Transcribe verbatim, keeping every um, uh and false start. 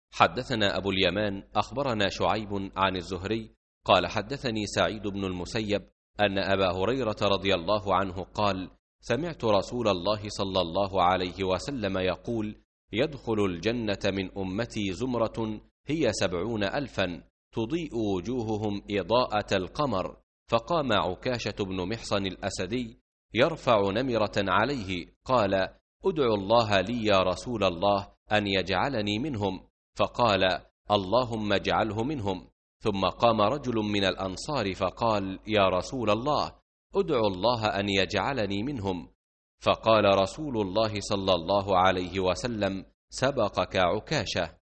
حدثنا أبو اليمان أخبرنا شعيب عن الزهري قال حدثني سعيد بن المسيب أن أبا هريرة رضي الله عنه قال سمعت رسول الله صلى الله عليه وسلم يقول يدخل الجنة من أمتي زمرة هي سبعون ألفا تضيء وجوههم إضاءة القمر، فقام عكاشة بن محصن الأسدي يرفع نمرة عليه قال ادعوا الله لي يا رسول الله أن يجعلني منهم، فقال اللهم اجعله منهم. ثم قام رجل من الأنصار فقال يا رسول الله ادعوا الله أن يجعلني منهم، فقال رسول الله صلى الله عليه وسلم سبقك عكاشة.